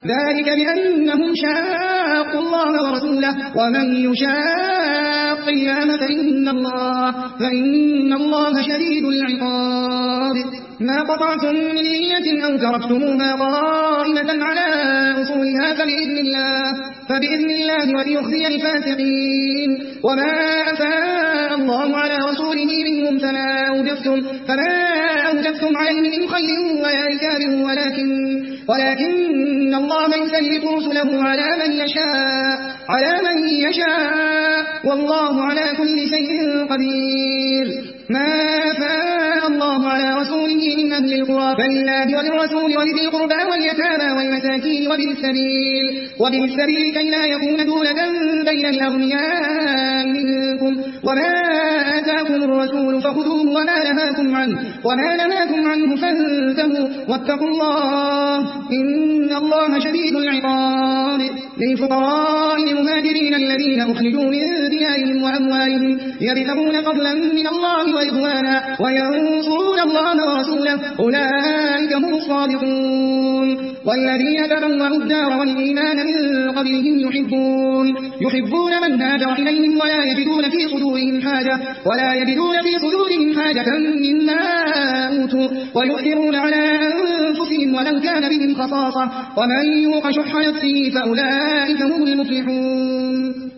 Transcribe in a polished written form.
ذلك بأنهم شاقوا الله ورسوله ومن يشاق الله فإن الله شديد العقاب ما قطعتم من لينة أو تركتموها قائمة على أصولها فبإذن الله وليخزي الفاسقين وما أفاء الله على رسوله منهم فما أوجفتم عليه من خير ولا ركاب ولكن الله يسلط رسله على من يشاء والله على كل شيء قدير ما أفاء الله على رسوله من أهل القرى فلله وللرسول ولذي القربى واليتامى والمساكين وابن السبيل كي لا يكون دولة بين الأغنياء منكم وما آتاكم الرسول فخذوه وما نهاكم عنه فانتهوا واتقوا الله إن الله شديد العقاب للفقراء المهاجرين الذين أخرجوا من ديارهم وأموالهم يبتغون فضلا من الله ورضوانا وينصرون الله ورسوله أولئك هم الصادقون والذين تبوأوا الدار والإيمان من قبلهم يحبون من هاجر إليهم ولا يجدون في صدورهم حاجة مما أوتوا ويؤثرون على أنفسهم ولو كان بهم خصاصة ومن يوق شح نفسه فأولئك هم المفلحون.